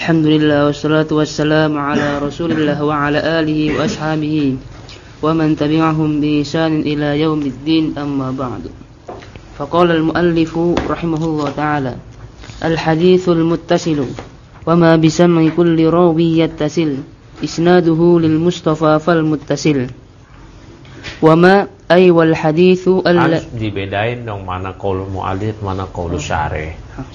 Alhamdulillah wassalatu wassalamu ala Rasulillah wa ala alihi wa ashabihi wa man tabi'ahum bi ihsanin ila yaumiddin, amma ba'du. Faqala al-muallifu rahimahullah ta'ala: al-hadithul muttasilu wa ma bisam'i kulli rawi yattasil isnaduhu lil Mustafa fal muttasil. Wa ma ay wal hadithu harus dibedain dong, mana qaul muallif mana qaul syarih.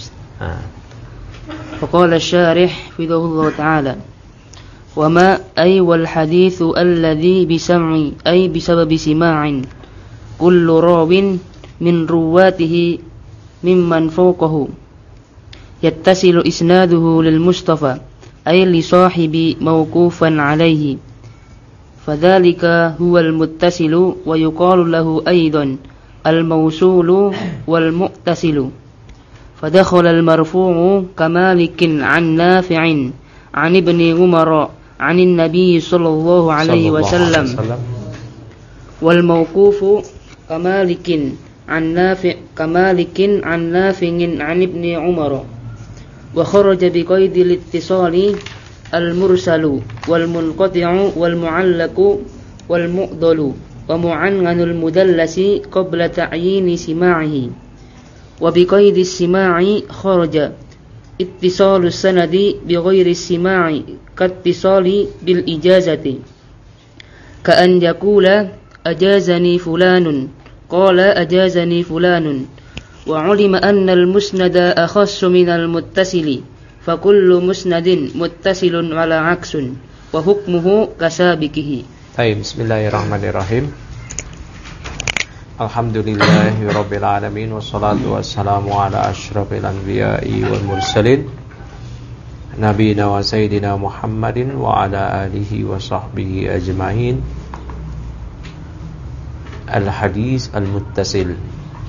فقال الشارح حفظه الله تعالى: وما أي والحديث الذي بسمع أي بسبب سماع كل راو من رواته ممن فوقه يتصل إسناده للمصطفى أي لصاحب موقوفا عليه، فذلك هو المتصل، ويقال له أيضا الموصول والمتصل. فدخل المرفوع كمالك عن نافع عن ابن عمر عن النبي صلى الله عليه وسلم، والموقوف كمالك عن نافع عن ابن عمر. وخرج بقيد الاتصال المرسل والمنقطع والمعلق والمؤضل ومعنعن المدلس قبل تعيين سماعه. وبقيد السماع خرج اتصال السند بغير السماع كاتصال بالإجازة، كأن يقول أجازني فلان قال أجازني فلان. وعلم أن المسند أخص من المتصل، فكل مسند متصل على عكس وحكمه كسابقه. طيب، بسم الله الرحمن الرحيم. Alhamdulillahi Rabbil Alamin, wassalatu wassalamu ala ashrafil anbiya'i wal mursalin nabiyina wa sayyidina Muhammadin wa ala alihi wa sahbihi ajma'in. Al-hadis al-muttasil.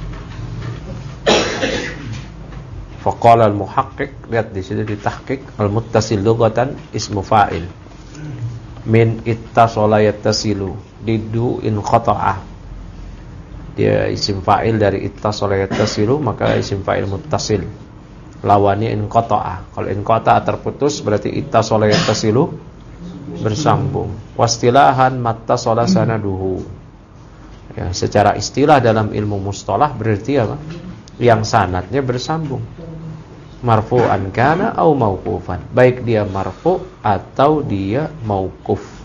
Faqala al-muhaqqiq, lihat di situ ditahqiq, al-muttasil lughatan ismu fa'il min ittasala yattasilu diddu in qata'ah. Dia isim fa'il dari ittasala yattasilu, maka isim fa'il muttasil lawannya inqata'a. Kalau inqata'a terputus berarti ittasala yattasilu bersambung. Wastilahan mattasala sanaduhu. Ya, secara istilah dalam ilmu mustalah berarti apa? Yang sanadnya bersambung. Marfu'an kana au mauqufan. Baik dia marfu' atau dia mauquf.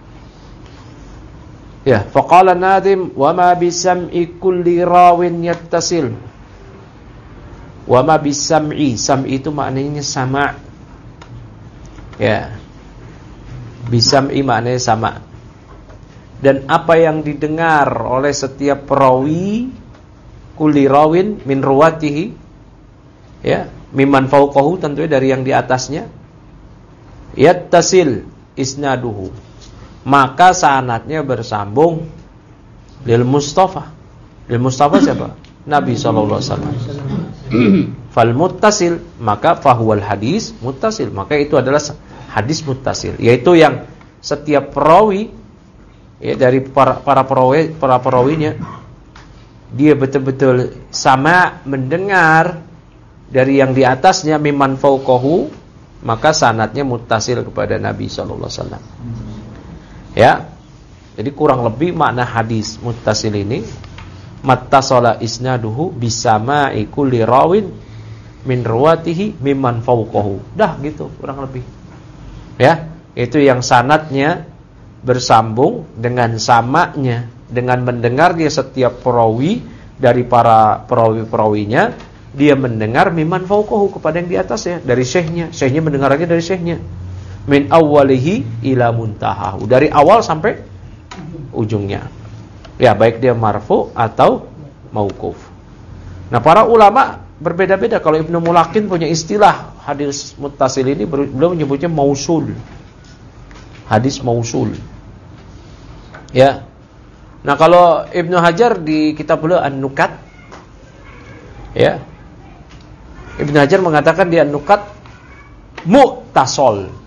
Ya, faqala nadhim wa ma bisam'i kulli rawin yattasil. Wa ma bisam'i, sam'i itu maknanya sama. Ya. Bisam'i maknanya sama. Dan apa yang didengar oleh setiap perawi, kulli rawin min ruwatihi, ya, mimman fawqahu, tentunya dari yang di atasnya, yattasil isnaduhu, maka sanadnya bersambung lil Mustafa. Lil Mustafa siapa? Nabi sallallahu alaihi wasallam. Fal muttasil, maka fahuwal hadis muttasil, maka itu adalah hadis muttasil, yaitu yang setiap perawi, ya, dari para perawinya dia betul-betul sama mendengar dari yang di atasnya mimman fauqahu, maka sanadnya muttasil kepada Nabi sallallahu alaihi wasallam. Ya, jadi kurang lebih makna hadis muttasil ini, mattasala isnaduhu bisama'i kulli rawin min ruwatihi mimman fawqahu. Dah gitu kurang lebih. Ya, itu yang sanadnya bersambung dengan samanya, dengan mendengarnya setiap perawi dari para perawi-perawinya, dia mendengar mimman fawqahu kepada yang di atasnya, dari syekhnya mendengarnya dari syekhnya. Min awwalihi ila muntahahu, dari awal sampai ujungnya. Ya, baik dia marfu atau mauquf. Nah, para ulama berbeda-beda. Kalau Ibnu Mulakin punya istilah hadis muttasil ini, beliau menyebutnya mausul. Hadis mausul. Ya. Nah, kalau Ibnu Hajar di kitab beliau An-Nukat, ya, Ibnu Hajar mengatakan di An-Nukat mu'tasol.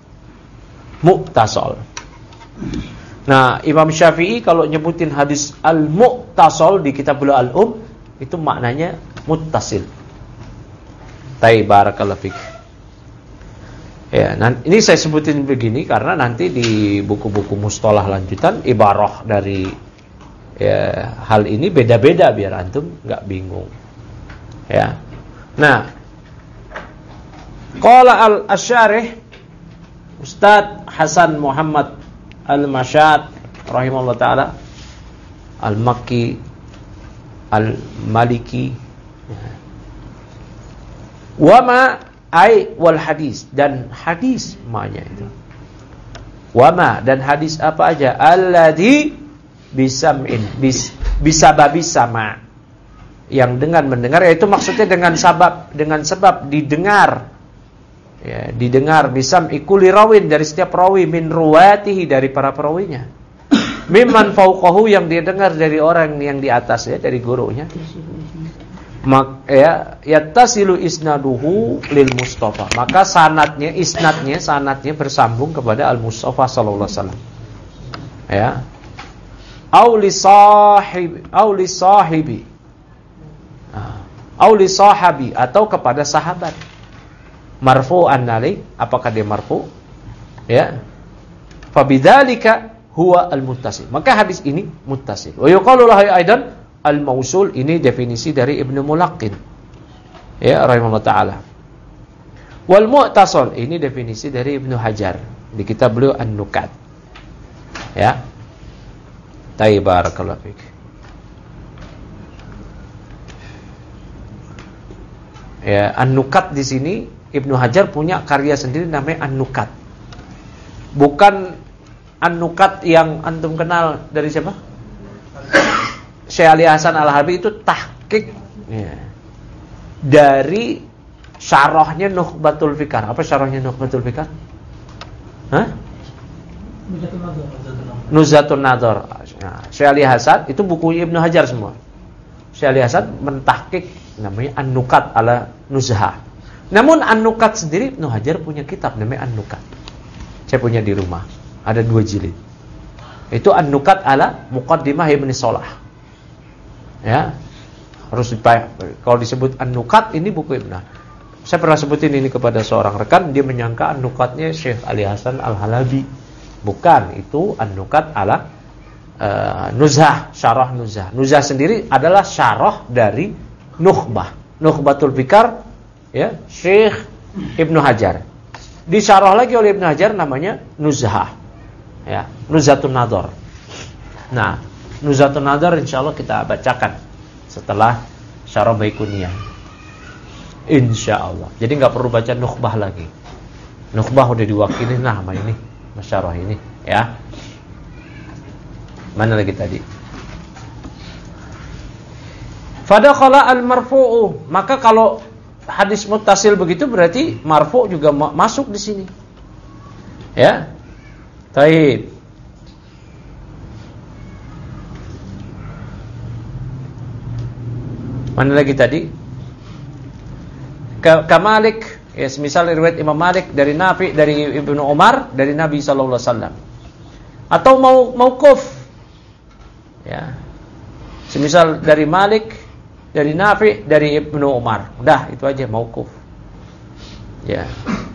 Nah, Imam Syafi'i kalau nyebutin hadis al-mu'tasol di kitab beliau Al-Um, itu maknanya muttasil. Barakallahu fik. Ya, ini saya sebutin begini karena nanti di buku-buku mustalah lanjutan ibarah dari hal ini beda-beda biar antum nggak bingung. Ya. Nah, qala al-Asyarih Ustaz Hasan Muhammad Al-Masyad rahimahullah taala Al-Makki Al-Maliki wama ai wal hadis, dan hadis maknanya itu. Wama, dan hadis apa aja? Alladzi bisam'in bisababi sama, yang dengan mendengar, yaitu maksudnya dengan sebab didengar. Ya, didengar bisam'i kulli rawin, dari setiap rawi, min ruwatihi, dari para perawinya. Mimman fauqahu, yang dia dengar dari orang yang di atas, ya, dari gurunya. Yattasilu isnaduhu lil Mustafa, maka sanadnya bersambung kepada al Mustafa sallallahu alaihi wasallam. Ya. Au li sahabi, atau kepada sahabat. Marfu'an alai, apakah dia marfu'? Ya. Fabidzalika huwa al muttasil, maka hadis ini muttasil. Wa yuqalu lahu aidan al-mausul, ini definisi dari Ibnu Mulaqqin, ya, rahimahullah ta'ala. Wal mu'tasal, ini definisi dari Ibnu Hajar di kitab beliau An-Nukat. Ya. Tayyib, barakallahu fiik. Ya, An-Nukat di sini Ibnu Hajar punya karya sendiri namanya An-Nukat. Bukan An-Nukat yang antum kenal dari siapa? Syekh Ali Hasan Al-Halabi, itu tahqiq, ya, dari syarahnya Nukhbatul Fikar. Apa syarahnya Nukhbatul Fikar? Hah? Nuzhatun Nadhar. Nah, Syekh Ali Hasan itu bukunya Ibnu Hajar semua. Syekh Ali Hasan mentahqiq, namanya An-Nukat ala Nuzhah. Namun An-Nukat sendiri Ibnu Hajar punya kitab namanya An-Nukat. Saya punya di rumah, ada 2 jilid. Itu An-Nukat ala Muqaddimah Ibnu Shalah. Ya, harus kalau disebut An-Nukat, ini buku Ibnu. Saya pernah sebutin ini kepada seorang rekan, dia menyangka An-Nukatnya Syekh Ali Hasan Al-Halabi. Bukan, itu An-Nukat ala Nuzhah, syarah Nuzhah. Nuzhah sendiri adalah syarah dari Nukhbah, Nukhbatul Fikar, ya, Syekh Ibnu Hajar. Disyarah lagi oleh Ibnu Hajar, namanya Nuzhah. Ya, Nuzhatun Nadhar. Nah, Nuzhatun Nadhar insyaallah kita bacakan setelah Syarah Baiquniyah, insyaallah. Jadi nggak perlu baca Nukhbah lagi. Nukhbah udah diwakili nama ini, masyarah ini, ya. Mana lagi tadi? Fadakhala al-marfu'u, maka kalau hadis muttasil begitu berarti marfu' juga masuk di sini. Ya. Baik. Mana lagi tadi? Kamalik, ya, semisal riwayat Imam Malik dari Nafi, dari Ibnu Umar, dari Nabi sallallahu alaihi wasallam. Atau mauquf. Ya. Semisal dari Malik, dari Nafi, dari Ibnu Umar. Udah, itu aja mauquf. Ya.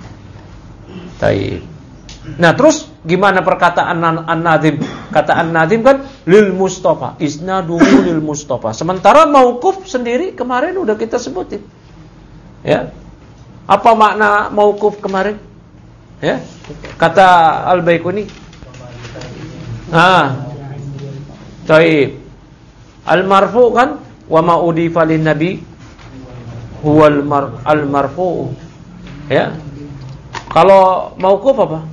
Baik. Nah, terus gimana perkataan An-Nadim? Kata An-Nadim kan lil Mustafa, isnaduhu lil Mustafa. Sementara mauquf sendiri kemarin udah kita sebutin. Ya. Apa makna mauquf kemarin? Ya. Kata Al-Baiquni. Baik. Al-marfu kan wa ma udifa lin nabi huwal al-marfu. Ya. Kalau mauquf apa?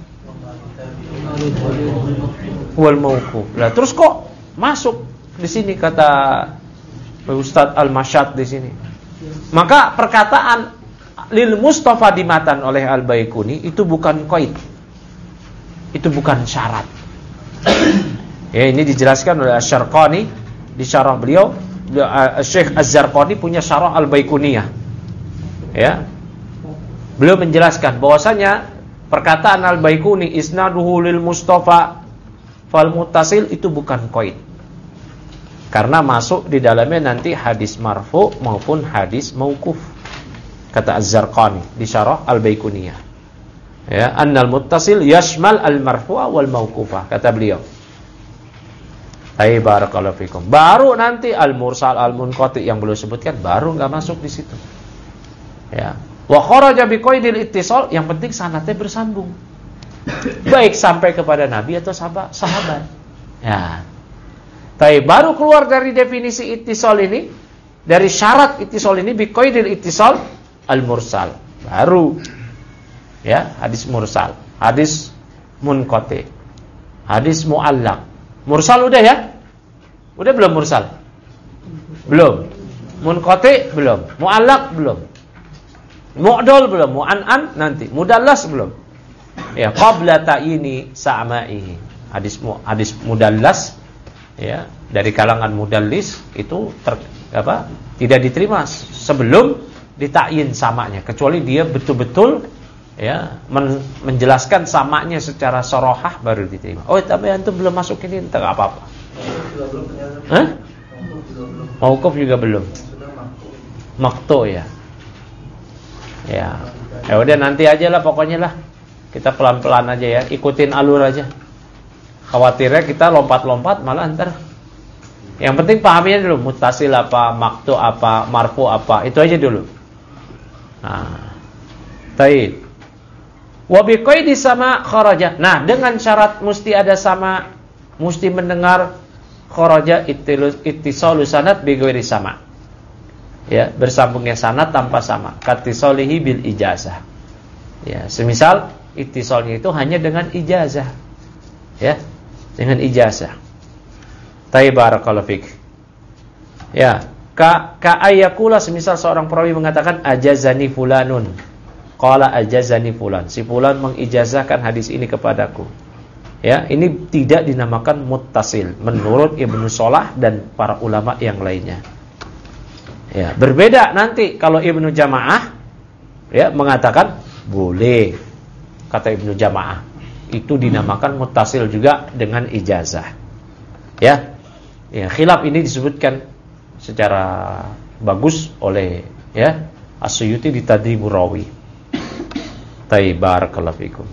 Wal mauquf. Lah terus kok masuk di sini kata Ustaz Al-Masyad di sini. Maka perkataan lil Mustafa dimatan oleh Al-Baiquni itu bukan qaid. Itu bukan syarat. Ya, ini dijelaskan oleh Asy-Syarqani di syarah beliau. Syekh Az-Zarqani punya syarah Al-Baiquniyah. Ya. Beliau menjelaskan bahwasanya perkataan Al-Baiquni isnaduhu lil Mustafa fal muttasil itu bukan qaid. Karena masuk di dalamnya nanti hadis marfu maupun hadis mauquf. Kata Az-Zarqani di syarah Al-Baiquniyah. Ya, annal muttasil yashmal al-marfu'a wal mauqufah, kata beliau. Hai barakallahu fikum. Baru nanti al-mursal, al-munqati yang beliau sebutkan baru enggak masuk di situ. Ya. Wa kharaja bi qaidil ittisal, yang penting sanadnya bersambung. Baik sampai kepada Nabi atau sahabat. Ya. Tapi baru keluar dari definisi ittisal ini, dari syarat ittisal ini bi qaidil ittisal al-mursal. Baru ya, hadis mursal, hadis munqati, hadis muallaq. Mursal udah ya? Udah belum mursal? Belum. Munqati belum. Muallaq belum. Mu'dal belum. Mu'an'an nanti. Mudallas belum. Ya, qabla ta'ini sa'ma'ihi. Hadis mudallas ya, dari kalangan mudallis itu tidak diterima sebelum ditakyin samanya, kecuali dia betul-betul ya menjelaskan samanya secara sorohah baru diterima. Oh, tapi antum belum masuk ini, entar apa-apa. Hah? Mauquf juga belum. Maqtu ya. Ya. Ya udah nanti aja lah pokoknya lah. Kita pelan-pelan aja ya, ikutin alur aja. Khawatirnya kita lompat-lompat malah ntar. Yang penting pahaminya dulu, muttasil apa, maqtu apa, marfu apa, itu aja dulu. Nah. Baik. Wa biqaidi sama kharaja. Nah, dengan syarat mesti ada sama, mesti mendengar kharaja ittisalu sanad bi ghairi sama. Ya, bersambungnya sanad tanpa sama. Kattisalihi bil ijazah. Ya, semisal ittisalnya itu hanya dengan ijazah. Ya, dengan ijazah. Barakallahu fik. Ya, ka ayakula, semisal seorang perawi mengatakan ajazani fulanun. Qala ajazani fulan. Si fulan mengijazahkan hadis ini kepadaku. Ya, ini tidak dinamakan muttasil menurut Ibnu Shalah dan para ulama yang lainnya. Ya, berbeda nanti kalau Ibnu Jamaah ya mengatakan boleh. Kata Ibnu Jamaah, itu dinamakan muttasil juga dengan ijazah. Ya. Ya, khilaf ini disebutkan secara bagus oleh ya As-Suyuti di Tadribur Rawi. Barakallahu fikum.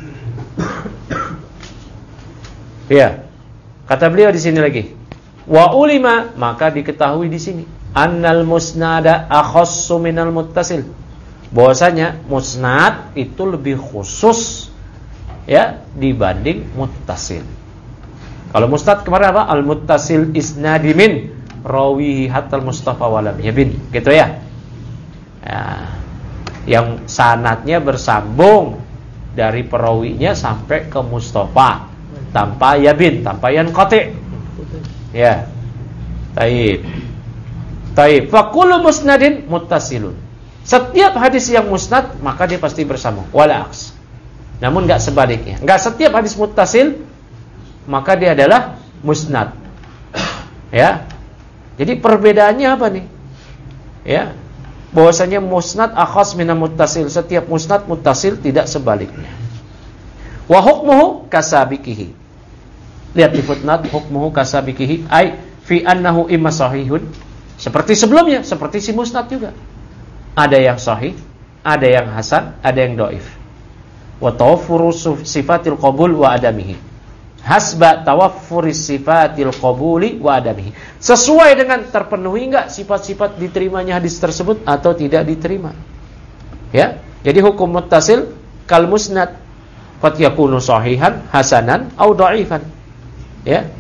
Ya. Kata beliau di sini lagi. Wa ulima, maka diketahui di sini annal musnada akhassu minal muttasil. Bahwasanya musnad itu lebih khusus ya dibanding muttasil. Kalau musnad kemarin apa? Al-muttasil isnadi min rawihi hatta al-mustafa walam yabin. Gitu ya. Ya. Yang sanadnya bersambung dari perawinya sampai ke Mustafa tanpa yabin, tanpa yanqati. Ya. Taib. Fa kullu musnadin muttasilun. Setiap hadis yang musnad maka dia pasti bersambung. Wala aks. Namun enggak sebaliknya. Enggak setiap hadis muttasil maka dia adalah musnad. Ya. Jadi perbedaannya apa nih? Ya. Bahwasanya musnad akhas minal muttasil, setiap musnad muttasil, tidak sebaliknya. Wa hukmuhu kasabiqihi. Lihat di footnote, hukmuhu kasabiqihi ai fi annahu imma sahihun, seperti sebelumnya, seperti si musnad juga. Ada yang sahih, ada yang hasan, ada yang dhaif. Wa tawaffuru sifatil qabul wa adamihi. Hasba tawaffuris sifatil qabuli wa adamihi. Sesuai dengan terpenuhi enggak sifat-sifat diterimanya hadis tersebut atau tidak diterima. Ya. Jadi hukum muttasil kal musnad qad yakunu sahihan, hasanan au dha'ifan. Ya.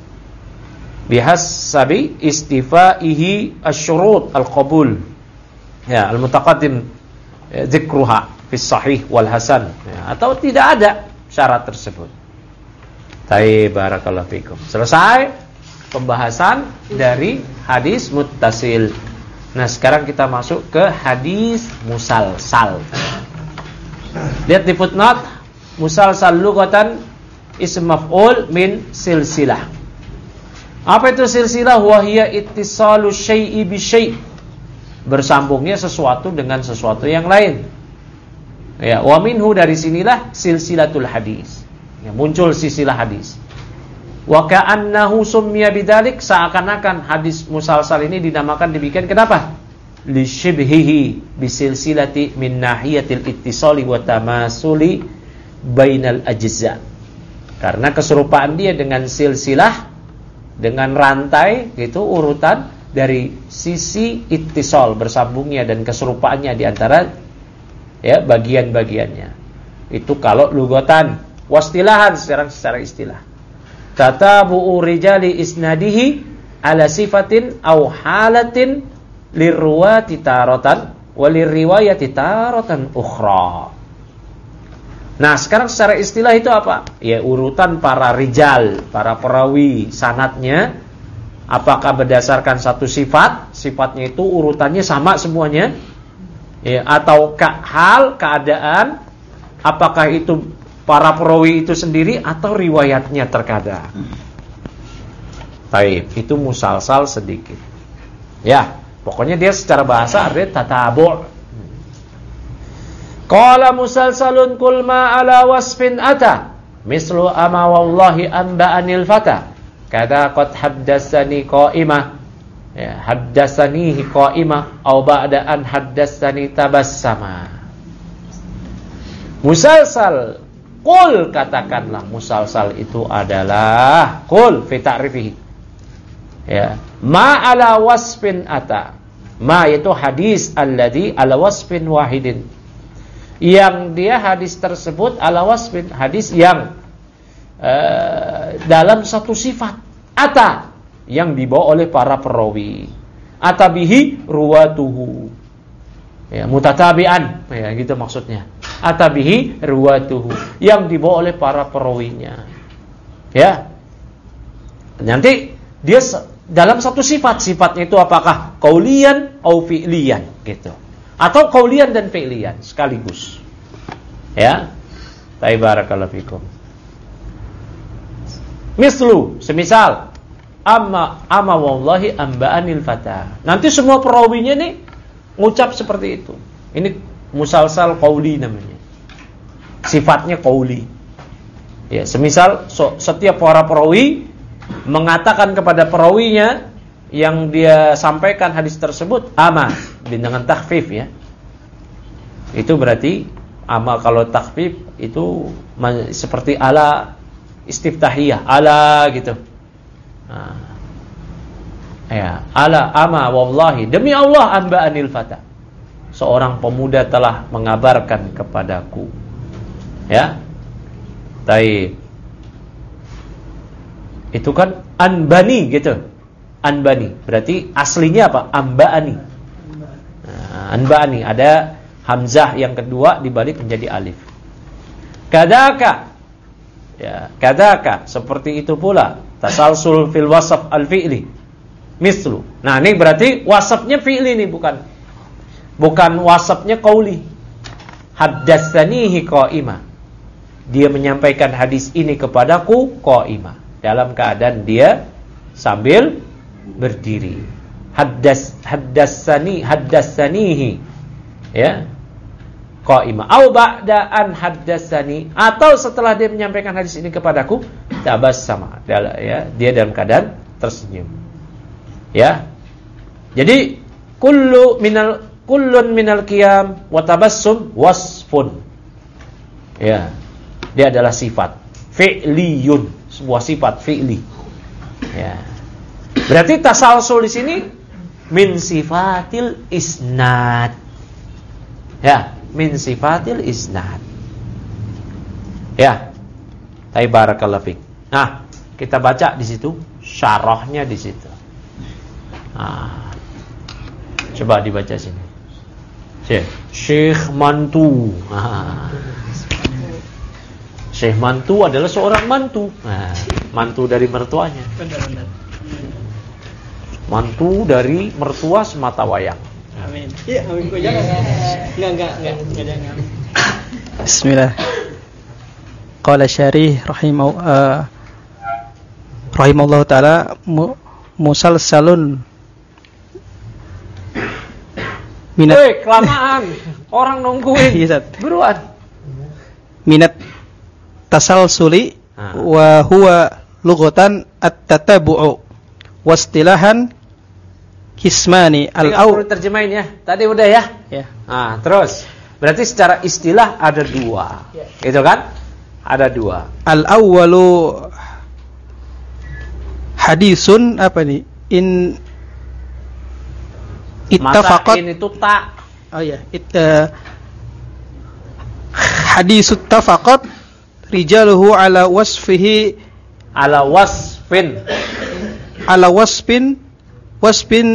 Bihasabi istifaihi asy-syurut al-qabul. Ya, al-mutaqaddim dzikruha fi sahih wal hasan. Ya, atau tidak ada syarat tersebut. Barakallahu fikum. Selesai pembahasan dari hadis muttasil. Nah, sekarang kita masuk ke hadis musalsal. Lihat di footnote, musalsal lughatan ism maf'ul min silsilah. Apa itu silsilah? Wa hiya ittisalu syai'i bi syai'. Bersambungnya sesuatu dengan sesuatu yang lain. Ya, wa minhu, dari sinilah silsilatul hadis. Ya, muncul silsilah hadis. Wa ka'annahu summiya bidzalik, seakan-akan hadis musalsal ini dinamakan demikian. Kenapa? li shibhihi bisilsilati min nahiyatil ittisali wa tamasuli bainal ajza. Karena keserupaan dia dengan silsilah, dengan rantai gitu, urutan dari sisi ittisal, bersambungnya dan keserupaannya di antara ya bagian-bagiannya. Itu kalau lugatan. Wastilahan secara istilah. Tatabu'u rijali isnadihi ala sifatin aw halatin lirruwati taratan walirriwayati taratan ukhra. Nah, sekarang secara istilah itu apa? Ya, urutan para rijal, para perawi sanadnya. Apakah berdasarkan satu sifat? Sifatnya itu urutannya sama semuanya? Ya, atau hal, keadaan? Apakah itu para perawi itu sendiri atau riwayatnya terkadang? Baik, itu musalsal sedikit. Ya, pokoknya dia secara bahasa artinya tatabu'. Qala musalsalun kul ma ala wasfin ata mislu ama wallahi anba'anil fata kada qad haddatsani qa'imah, ya, haddatsanihi qa'imah aw ba'da an haddatsani tabassama. Musalsal, qul, katakanlah musalsal itu adalah qul fi ta'rifihi, ya, ma ala wasfin ata. Ma itu hadis alladhi ala wasfin wahidin, yang dia hadis tersebut ala wasfin, hadis yang dalam satu sifat, ata, yang dibawa oleh para perawi, atabihi ruwatuhu, ya, mutatabi'an, ya, gitu maksudnya. Atabihi ruwatuhu, yang dibawa oleh para perawinya. Ya. Nanti dia dalam satu sifat, sifatnya itu apakah qauliyan atau fi'liyan gitu. Atau qauliyan dan fi'liyan sekaligus. Ya. Barakallahu fikum. Mislu, semisal amma wallahi amba'anil fata. Nanti semua perawinya nih ngucap seperti itu. Ini musalsal qauli namanya. Sifatnya qauli. Ya, semisal setiap para perawi mengatakan kepada perawinya yang dia sampaikan hadis tersebut ama dengan takhfif, ya. Itu berarti ama kalau takhfif itu seperti ala istiftahiyah, ala gitu. Nah, ya, ala ama wallahi, demi Allah amba'anil fata, seorang pemuda telah mengabarkan kepadaku. Ya. Taib. Itu kan anbani gitu. Anbani berarti aslinya apa? Amba'ani. Nah, anba'ani ada hamzah yang kedua dibalik menjadi alif. Kadaka. Ya, kadaka, seperti itu pula tasalsul fil wasaf al-fi'li mislu. Nah, ini berarti wasafnya fi'li nih, bukan wasafnya qauli. Haddatsanihi qa'imah, dia menyampaikan hadis ini kepadaku qa'imah, dalam keadaan dia sambil berdiri. Haddatsanihi, ya, qa'imah au ba'da an haddatsani, atau setelah dia menyampaikan hadis ini kepadaku tabassama, ya, dia dalam keadaan tersenyum. Ya. Jadi kullun minal qiyam wa tabassum wasfun. Ya. Dia adalah sifat fi'liyun, sebuah sifat fi'li. Ya. Berarti tasalsul di sini min sifatil isnad. Ya, min sifatil isnad. Ya. Barakallahu fik. Nah, kita baca di situ syarahnya di situ. Nah, coba dibaca sini. Syekh Mantu. Nah, Syekh Mantu adalah seorang mantu. Nah, mantu dari mertuanya. Mantu dari mertua semata wayang. Amin. Iya, amin. Kok jangan. Enggak jangan. Bismillah. Qala Syarih rahimahullah taala musalsalun minat. Woi, kelamaan. Orang nungguin. Buruan. Minat tasalsuli wa huwa lughatan at-tatabu'u wastilahan kismani Nggak perlu terjemahin ya. Tadi udah ya. ya. Nah, terus berarti secara istilah ada dua. Gitu kan? Ada dua. Al-awwalu hadisun apa nih? Ittafaqat. Masa ini tuh tak. Oh ya, hadisut tafaqat rijaluhu ala wasfihi Ala wasfin. ala wasfin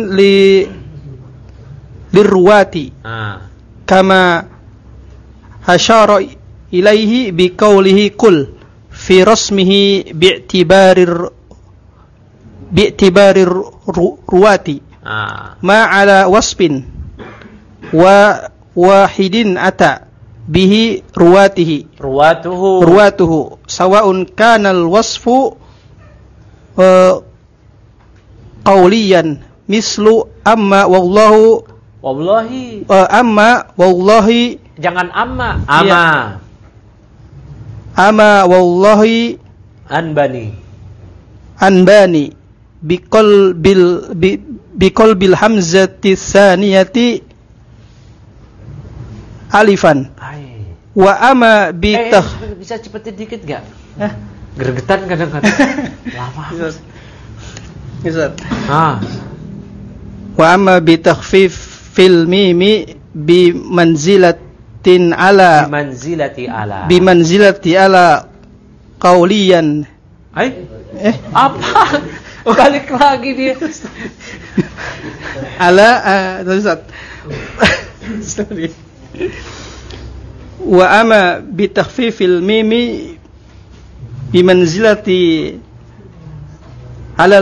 lirruwati Nah, kama hasyara ilaihi biqaulihi qul fi rasmihi bi'tibarir ruwati nah. ma ala wasfin wa wahidin ata bihi ruwatuhu sawa'un kana al-wasfu qawliyan mislu amma wallahu Wallahi. amma wallahi Jangan amma. Iya. Ama wallahi anbani biqalbil hamzati tsaniyati alifan wa ama bisa cepetin dikit enggak? Gregetan kadang-kadang. Lama. Bisa. Ah. Wa amma bi takhfifil mimi bi manzilati ala qauliyan. Apa? Balik lagi dia. Sorry. Wa amma bi takhfifil mimi bi manzilati ala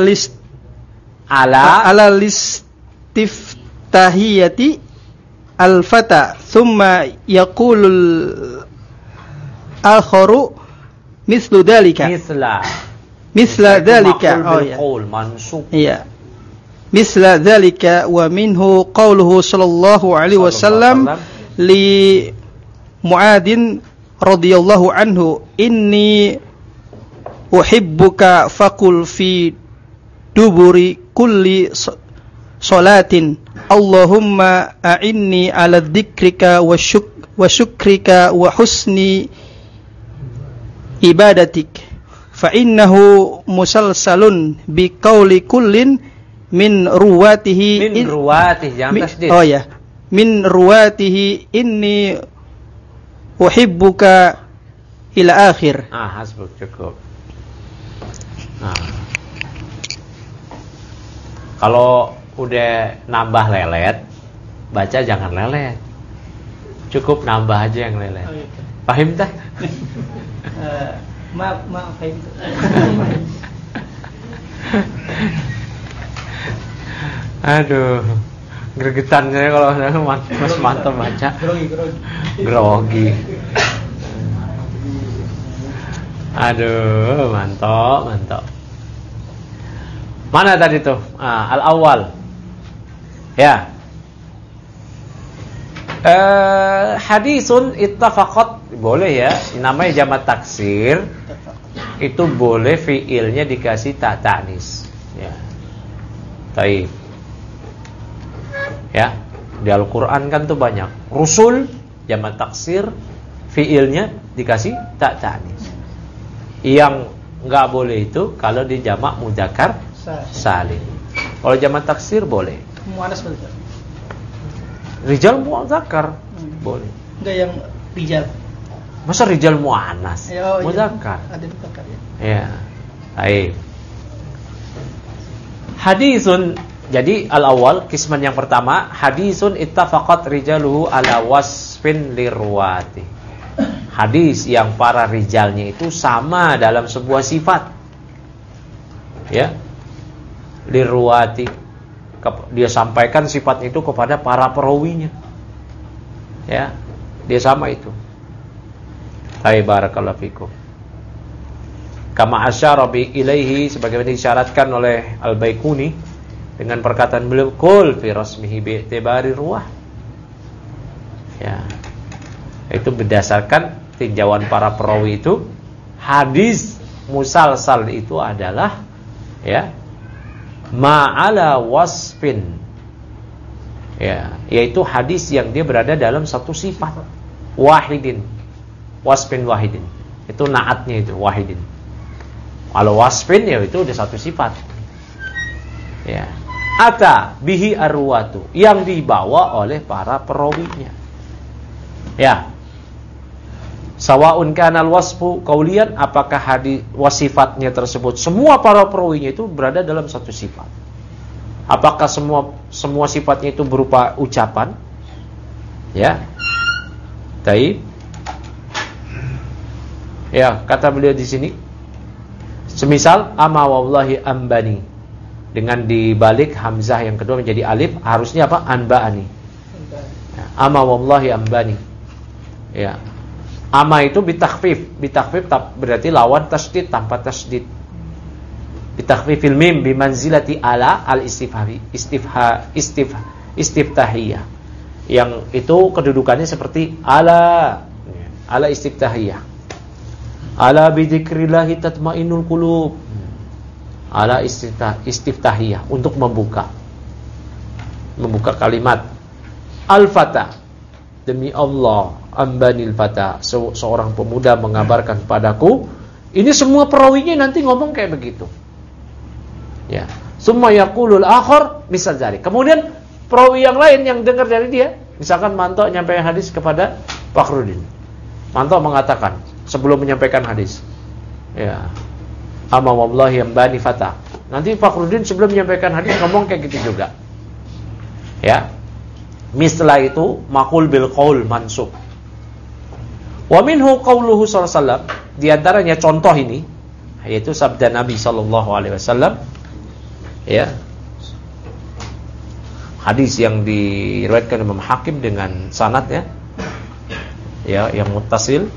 listiftahiyati al-fata thumma yaqulul akharu mislu dhalika misla dhalika mansub. Iya. Misla dhalika wa minhu qawluhu sallallahu alaihi wasallam li Mu'adin radhiyallahu anhu inni uhibbuka faqul fi duburi kulli salatin Allahumma a'inni ala dzikrika wa syukrika wa husni ibadatik fa innahu musalsalun bi qauli kullin min ruwatihi jangan tasdid. Oh ya, min ruwatihi inni uhibbuka ila akhir. Hasbuk, cukup. Nah. Kalau udah nambah lelet, baca jangan lelet. Cukup nambah aja yang lelet. Paham tak? Maaf, paham. Aduh, gregetan saya kalau Mas Manto baca. Grogi. Aduh, mantap. Mana tadi tuh? Al-awwal. Ya. Hadisun ittafaqat boleh ya. Namanya jamak taksir. Itu boleh fiilnya dikasih ta ta'nis. Ya. Taib. Ya, di Al-Qur'an kan tuh banyak. Rusul jamak taksir fiilnya dikasih ta ta'nis. Yang enggak boleh itu kalau di jamak mudzakkar salim. Kalau jamak taksir boleh. Muannas boleh. Rijal mudzakkar boleh. Enggak yang rijal. Masa rijal muannas? Mudzakkar. Ada mudzakkar ya. Ya. Baik. Hadisun. Jadi al-awwal kisman yang pertama, hadisun ittafaqat rijaluhu ala wasfin lirwati. Hadis yang para rijalnya itu sama dalam sebuah sifat. Ya. Lirwati. Dia sampaikan sifat itu kepada para perawinya. Ya. Dia sama itu. Hai barakallahu fikum. Kama asyara bi ilaihi sebagaimana disyaratkan oleh Al-Baiquni dengan perkataan beliau qul fi rasmihi bi i'tibari ruwah. Ya. Itu berdasarkan tinjauan para perawi itu hadis musalsal itu adalah ya ma'ala wasfin Ya, yaitu hadis yang dia berada dalam satu sifat. Wahidin, wasfin wahidin. Itu naatnya itu wahidin. Kalau wasfin ya itu udah satu sifat. Ya. Ata bihi arwatu, yang dibawa oleh para perawinya. Ya. Sawaun kanal wasfu kaulian, apakah hadis wasifatnya tersebut semua para perawinya itu berada dalam satu sifat. Apakah semua sifatnya itu berupa ucapan? Ya. Taib. Ya, kata beliau di sini, semisal ama wallahi ambani, dengan dibalik hamzah yang kedua menjadi alif, harusnya apa? Anba'ani. Ya, ama wallahi ambani. Ya. Ama itu bitakhfif berarti lawan tasdid tanpa tasdid. Bitakhfifil mim bimanzilati ala istiftahiyah. Yang itu kedudukannya seperti ala istiftahiyah. Ala bidzikrillah tatmainnul qulub. Ala istiftahiyah, untuk membuka kalimat. Al-fata, demi Allah, ambanil fata, seorang pemuda mengabarkan padaku. Ini semua perawinya nanti ngomong kayak begitu. Ya, summa yaqulul akhar misal dzalik. Kemudian perawi yang lain yang dengar dari dia, misalkan Manto nyampaikan hadis kepada Fakhruddin. Manto mengatakan sebelum menyampaikan hadis, ya, ama wallahi ambani fata. Nanti Fakhruddin sebelum menyampaikan hadis ngomong kayak gitu juga. Ya. Setelah itu maqul bil qaul mansub. Wa minhu qauluhu sallallahu alaihi wasallam, di antaranya contoh ini yaitu sabda Nabi sallallahu alaihi wasallam, ya. Hadis yang diriwayatkan Imam Hakim dengan sanadnya, ya, yang muttasil.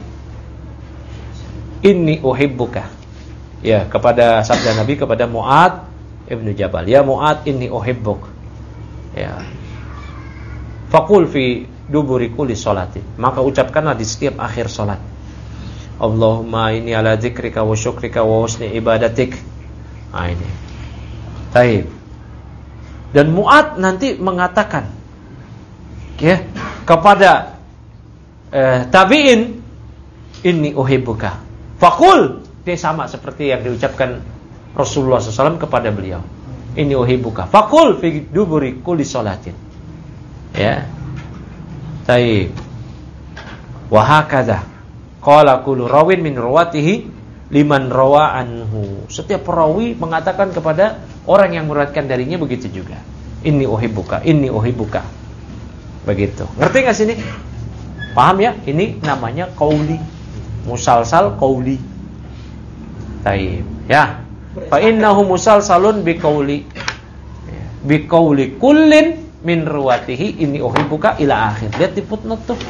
Inni uhibbuka. Ya, kepada sabda Nabi kepada Mu'adz ibnu Jabal, ya Mu'adz, inni uhibbuk. Ya. Faqul fi duburi kulli sholatin, maka ucapkanlah di setiap akhir salat, Allahumma inni ala dzikrika wa syukrika wa husni ibadatik. Nah, ini. Baik. Dan Mu'adz nanti mengatakan, ya, kepada tabi'in, inni uhibbuka. Faqul, dia sama seperti yang diucapkan Rasulullah SAW kepada beliau, inni uhibbuka. Faqul fi duburi kulli sholatin. Ya. Baik. Wa hakadha qala kullu rawin min ruwatihi liman rawa anhu. Setiap perawi mengatakan kepada orang yang meriwayatkan darinya begitu juga. Inni uhibbuka, inni uhibbuka. Begitu. Ngerti enggak sini? Paham ya? Ini namanya qauli. Musalsal qauli. Baik. Ya. Fa innahu musalsalun biqauli. Biqauli kullin min ruwatihi inni uhibbuka ila akhir. Lihat di footnote tuh.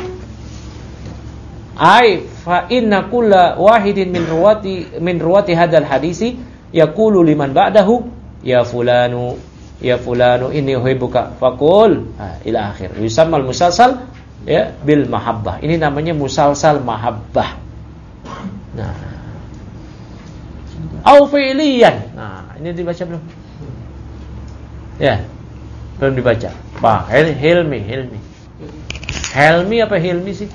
Ai fa inna kulla wahidin min ruwati hadzal hadisi yaqulu liman ba'dahu ya fulanu inni uhibbuka faqul ila akhir. Yusammal musalsal, ya, bil mahabbah. Ini namanya musalsal mahabbah. Nah, au fi'liyan. Nah, ini dibaca belum? Ya. Belum dibaca. Pak, Hilmi. Helmi apa Hilmi sih?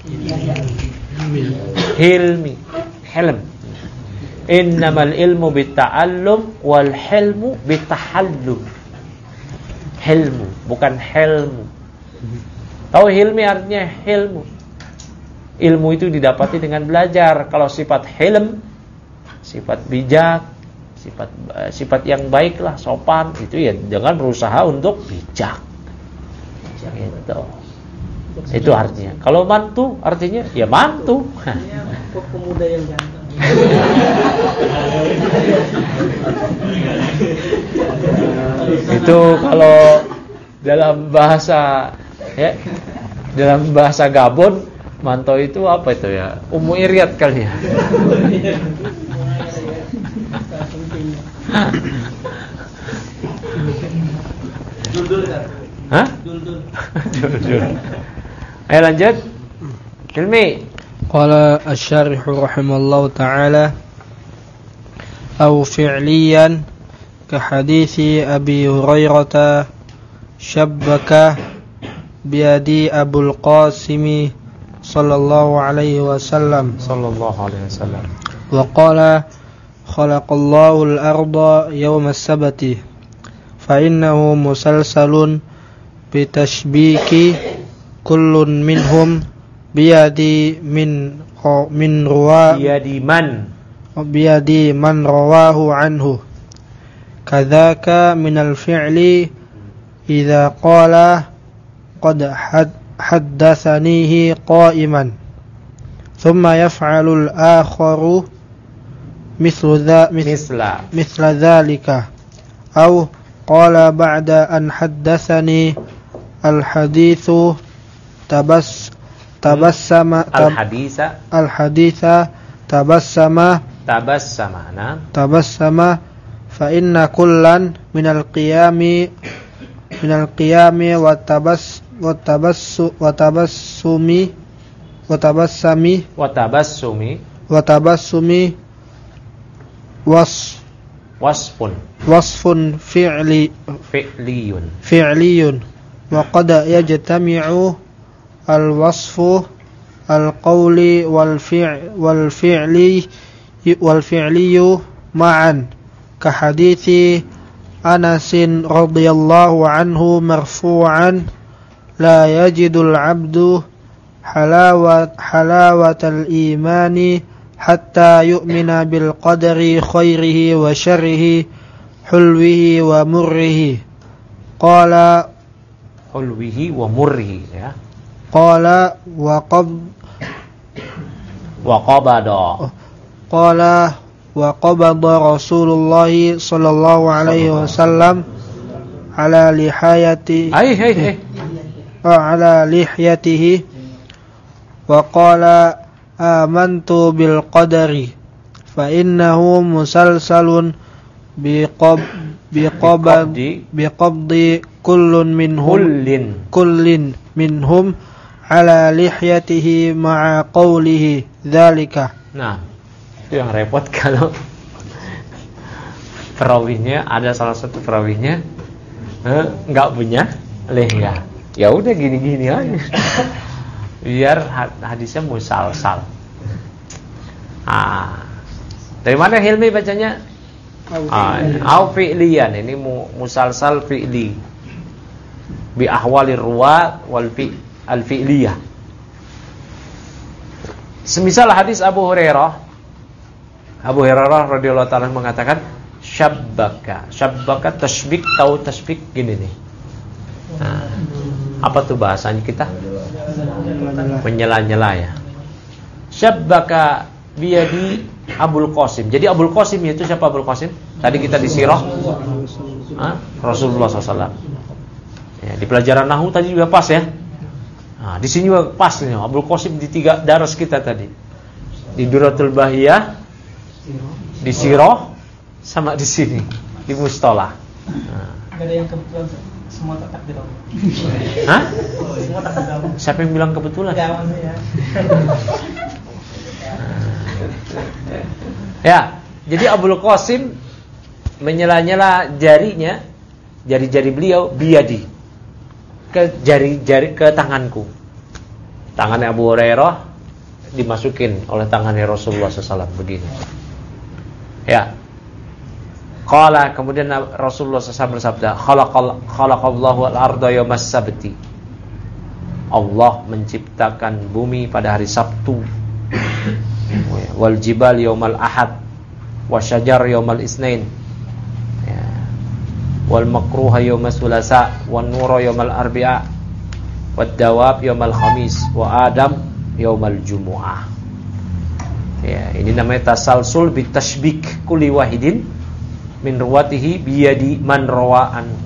Hilmi. Helm. Innamal ilmu bitta'allum wal hilmu bittahallum. Hilmu, bukan helmu. Tahu Hilmi artinya hilmu. Ilmu itu didapati dengan belajar. Kalau sifat hilm, sifat bijak, sifat yang baiklah, sopan, itu ya jangan berusaha untuk bijak. Gitu. Itu artinya. Kalau mantu artinya ya mantu. Pemuda yang ganteng. Itu kalau dalam bahasa, ya, dalam bahasa Gabon, manto itu apa itu ya? Umu Iriat kali ya. Dul kan? Hah? Dul. Ayo lanjut. Hilmi. Qala asy-syarih rahimallahu ta'ala aw fi'liyan ka hadithi Abi Hurairah syabbaka biyadi Abul Qasim sallallahu alaihi wasallam wa qala khalaqallahu al-arda yawma as-sabti fa innahu musalsalun bitashbiki kullun minhum biyadi biyadi man rawahu anhu kadzaka minal fi'li idza qala qad haddatsanihi qa'iman thumma yaf'alu al-akharu mithla dhalika aw qala ba'da an haddatsani al-hadithu tabassama fa inna kullan minal qiyami wa tabassumi wasfun fi'liyun wa qad yajtami'u al-wasfu al-qawli wal fi'liyu ma'an ka hadithi Anasin radhiyallahu anhu marfu'an la yajidul 'abdu halawatal imani hatta yu'mina bil qadari khairihi wa syarrihi hulwihi wa murrihi qala hulwihi wa murrihi ya qala wa qabada Rasulullah sallallahu alaihi wasallam ala lihiyatihi wa qala amantu bil qadari fa innahu musalsalun biqabdi kullin minhum ala lihiyatihi ma'a qawlihi dzalika. Nah, itu yang repot kalau perawinya ada salah satu perawinya enggak punya lihya. Ya udah gini-gini aja. Biar hadisnya musalsal. Dari mana Hilmi bacanya? Au fi'liyan, ini musalsal fi'li. Bi ahwalir ruwa wal al-fi'liyah. Semisal hadis Abu Hurairah radhiyallahu ta'ala mengatakan syabbaka tashbik, tahu tashbik gini nih. Apa tuh bahasanya kita? Menyela-nyela ya. Syabbaka biyadi Abul Qasim. Jadi Abul Qasim itu siapa Abul Qasim? Tadi kita di sirah Rasulullah SAW. Ya, di pelajaran nahwu tadi juga pas ya. Nah, di sini juga pas nih Abul Qasim di 3 daras kita tadi. Di Duratul Bahiyah, di sirah, sama di sini di mustalah. Enggak ada yang kebetulan semua tak takdir. Hah? Semua tak takdir. Siapa yang bilang kebetulan? Ya, maksudnya. Ya, jadi Abul Qasim menyela-nyela jarinya, jari-jari beliau biyadi, ke jari-jari ke tanganku. Tangannya Abu Hurairah dimasukin oleh tangannya Rasulullah SAW begini. Ya. Qala, kemudian Rasulullah SAW bersabda, khalaqallahu al-arda yawmas sabti. Allah menciptakan bumi pada hari Sabtu. Wal jibal yaumal ahad, wasyajar yaumal isnain, ya. Wal makruha yaumas sulasa, wan nura yaumal arbi'a, wad dawab yaumal khamis, wa adam yaumal jumu'ah. Ya, ini namanya tasalsul bitashbik kulli wahidin min ruwatihi biyadi man rawa anhu.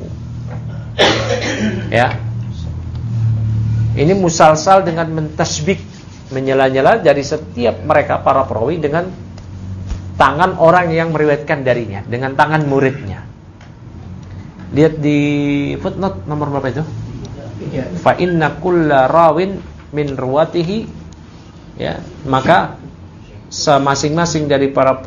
Ya. Ini musalsal dengan mentashbik, menyela-nyela dari setiap mereka para perawi dengan tangan orang yang meriwayatkan darinya, dengan tangan muridnya. Lihat di footnote nomor berapa itu? Fa inna kulla rawin min ruwatihi, ya, maka masing-masing dari para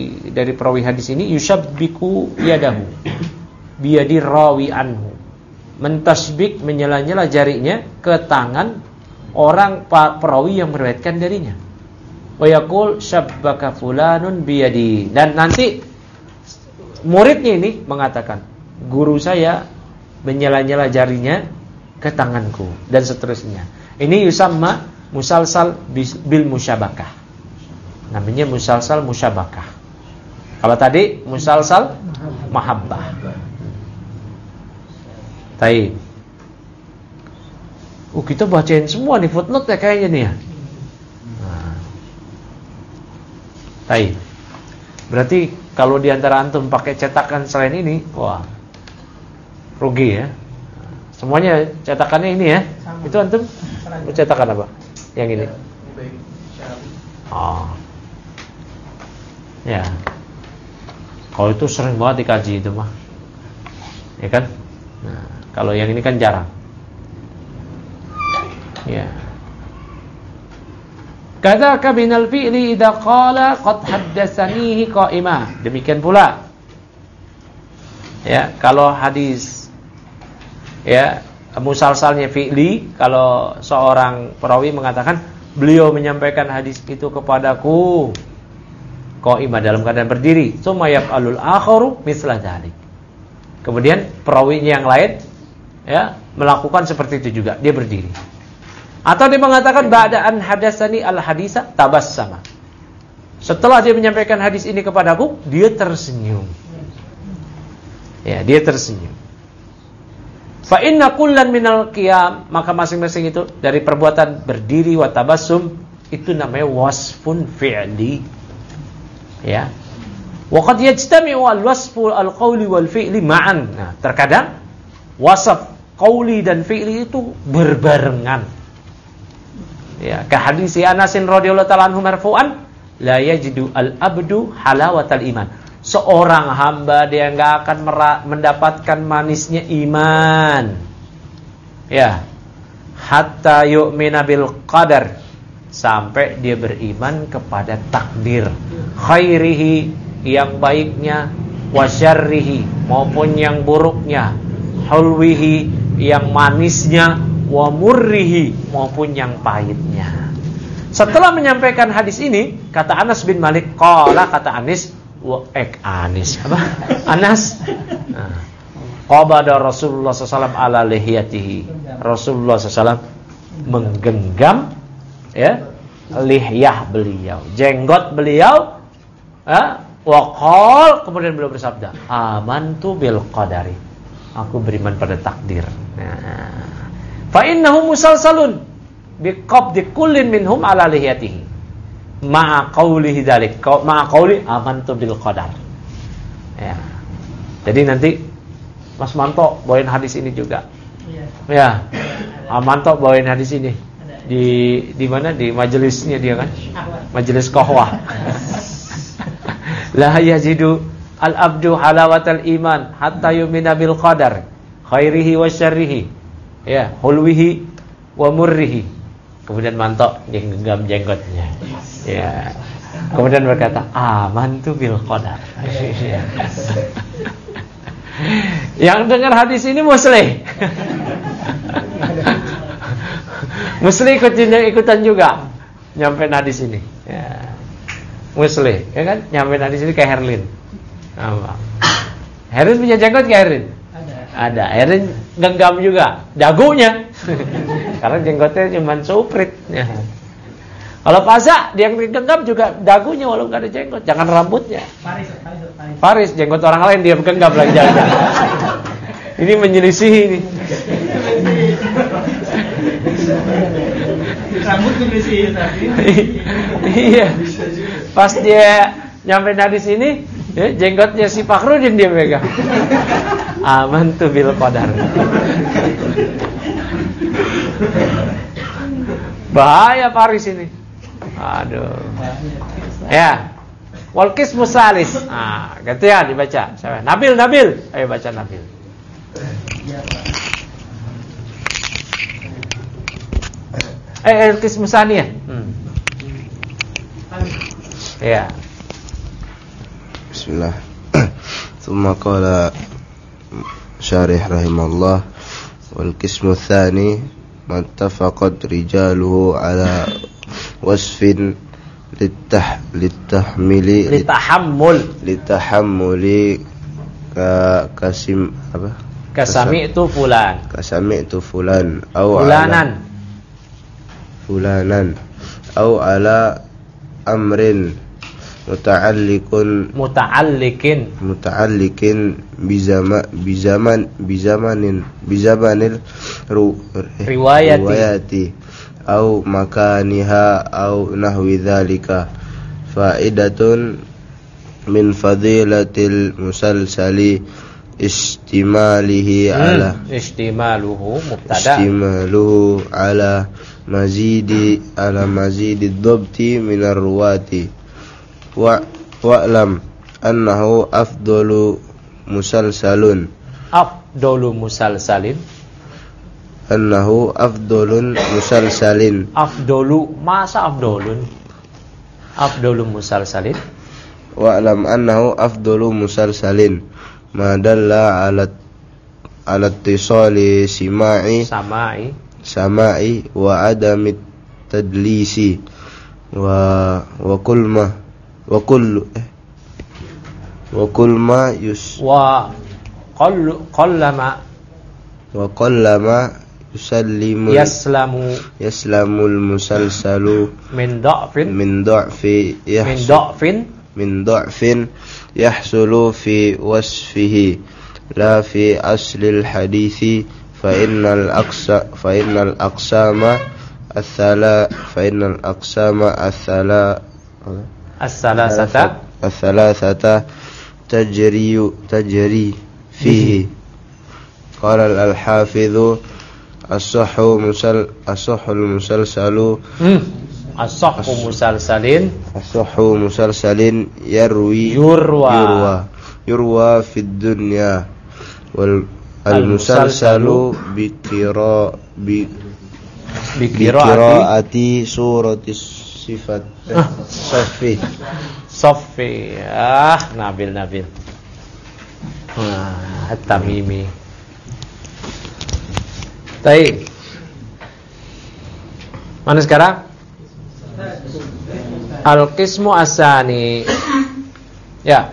perawi hadis ini yushabbiku yadahu biyadi rawi anhu. mentasbik, menyela-nyela jarinya ke tangan orang perawi yang meriwayatkan darinya. Wa yaqul syabbaka fulanun biyadi. Dan nanti muridnya ini mengatakan, guru saya menyela-nyela jarinya ke tanganku, dan seterusnya. Ini yusamma musalsal bil musyabakah. Namanya musalsal musyabakah. Kalau tadi musalsal mahabbah. Taib. Kita bacain semua nih footnote ya kayaknya nih ya. Taib. Berarti kalau di antara antum pakai cetakan selain ini, wah, rugi ya. Semuanya cetakannya ini ya. Itu antum cetakan apa? Yang ini. Oh. Ya. Kalau itu sering banget dikaji itu mah. Ya kan? Nah, kalau yang ini kan jarang. Ya. Kadzaka binal fi'li idza qala qad haddatsanihi qa'ima. Demikian pula. Ya, kalau hadis ya, musalsalnya fi'li, kalau seorang perawi mengatakan beliau menyampaikan hadis itu kepadaku qa'ima, dalam keadaan berdiri. Tsumma yaf'alul akharu mithla dzalik. Kemudian perawinya yang lain ya melakukan seperti itu juga, dia berdiri. Atau dia mengatakan ba'da'an hadatsani al-hadisa tabassama. Setelah dia menyampaikan hadis ini kepadaku, dia tersenyum. Ya, dia tersenyum. Fa inna kullan minal qiyam, maka masing-masing itu dari perbuatan berdiri wa tabassum itu namanya wasfun fi'li. Ya. Wa qad yajtami'u al-wasfu al-qawli wal fi'li ma'an. Nah, terkadang wasaf qauli dan fi'li itu berbarengan. Ya, ka hadis Anas radhiyallahu ta'ala anhu marfu'an, la yajidu al-abdu halawatal iman. Seorang hamba dia enggak akan mendapatkan manisnya iman. Ya. Hatta yu'mina bil qadar, sampai dia beriman kepada takdir, khairihi yang baiknya, wa syarrihi maupun yang buruknya, hulwihi yang manisnya, wa murrihi maupun yang pahitnya. Setelah menyampaikan hadis ini, kata Anas bin Malik, qala, kata Anas, Anas, qabada Rasulullah SAW ala lihiyatihi. Rasulullah SAW menggenggam ya lihyah beliau, jenggot beliau, wa qala, kemudian beliau bersabda, amantu bil qadari, aku beriman pada takdir. Fa innahu musalsalun biqabdi kullin minhum ala lihiyatihi ma'a qawlihi dzalik, ma'a qawli amantu bil qadar. Ya. Jadi nanti Mas Manto bawain hadis ini juga. Ya. Manto bawain hadis ini. Di mana, di majelisnya dia kan? Majelis qahwah. La yajidu al-abdu halawatal iman hatta yu'mina bil qadar khairihi wa syarrihi. Ya, hulwihi wa murrihi. Kemudian Manto yang genggam jenggotnya. Ya. Kemudian berkata, amantu bil qadar. Yang dengar hadis ini muslih. Muslih ikutan juga nyampein hadis ini. Ya. Muslih, ya kan? Nyampein hadis ini kayak Herlin. Herlin punya jenggot kayak Herlin? Ada. Herlin genggam juga dagunya. Karena jenggotnya cuma suprit. Ya. Kalau Paza dia yang genggam juga dagunya walaupun enggak ada jenggot, jangan rambutnya. Faris jenggot orang lain dia genggam lagi jaga. Ini menyelisihi ini. Rambut menyelisihi tadi. Iya. Pas dia nyampe hadis ini, ya, jenggotnya si Fakhrudin dia pegang. Amantu bil qadar. Bahaya Paris ini. Aduh. Ya. Wal qismu salis. Gantian dibaca. Nabil. Ayo baca Nabil. Al-qismu saniyah. Ya. Bismillah. Tsumma qala syarih rahimahullah wal qismu tsani mattafaqat rijaluhu ala wasfin litahammuli kasim apa? Kasami itu fulan au fulanan au ala amrin muta'allikin bizamanil riwayati au makaniha au nahwi dzalika. Faidatun min fadilatil musalsali istimaluhu ala mazidi dhabti minar ruwati wa'lam annahu afdalu musalsalin wa'lam annahu afdalu musalsalin ma dalla ala ittisali sama'i wa adami tadlisi wa qallama yaslamul musalsalu min da'fin yahsulu fi wasfihi la fi aslil hadithi fa innal aqsama الثلاثة تجري فيه. قال الحافظ الصح مسلسل يروى في الدنيا والمسلسل بقراءة سورة Soffi. Nabil. At-Tamimi. Baik. Mana sekarang? Al-Qismu As-Sani. Ya.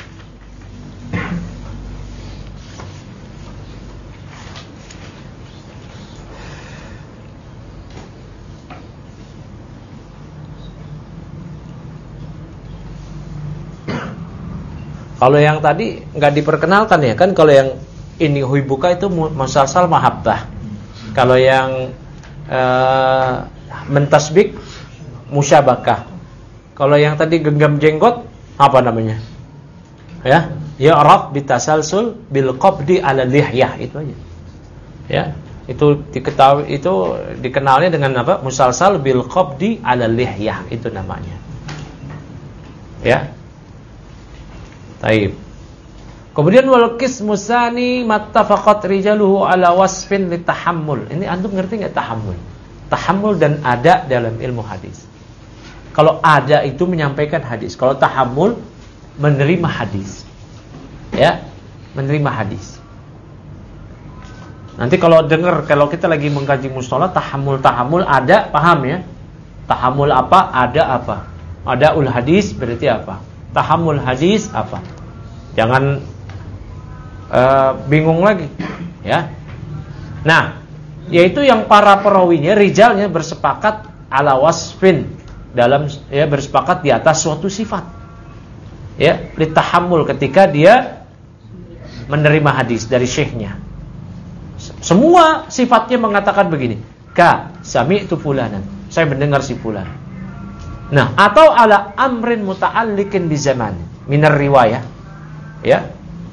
Kalau yang tadi nggak diperkenalkan ya kan, kalau yang ini huibuka itu musalsal mahabbah. Kalau yang mentasbik musyabakah. Kalau yang tadi genggam jenggot apa namanya? Ya, ya'raf bitasalsul bil qabdi 'ala lihyah, itu aja. Ya, itu diketahui, itu dikenalnya dengan apa? Musalsal bil qabdi 'ala lihyah, itu namanya. Ya. Taib. Kemudian wal qismu tsani mattafaqat rijaluhu ala wasfin litahammul. Ini antum ngerti enggak tahammul? Tahammul dan ada dalam ilmu hadis. Kalau ada itu menyampaikan hadis, kalau tahammul menerima hadis. Ya, menerima hadis. Nanti kalau dengar, kalau kita lagi mengkaji mustalah tahammul ada, paham ya? Tahammul apa? Ada apa? Ada ul hadis berarti apa? Tahammul hadis apa? Jangan bingung lagi, ya. Nah, yaitu yang para perawinya, rijalnya bersepakat ala wasfin, dalam ya bersepakat di atas suatu sifat. Ya, litahammul, ketika dia menerima hadis dari syekhnya. Semua sifatnya mengatakan begini, sami'tu fulanan, saya mendengar si fulan. Nah, atau ala amrin muta'alliqin bi zaman minar riwayah, ya,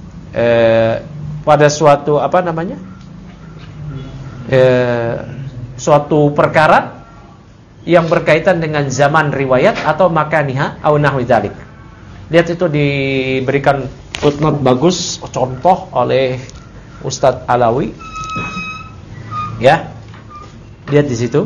pada suatu apa namanya, suatu perkara yang berkaitan dengan zaman riwayat atau makaniha au nahwi dzalik. Lihat, itu diberikan footnote bagus, contoh oleh Ustadz Alawi, ya, lihat di situ.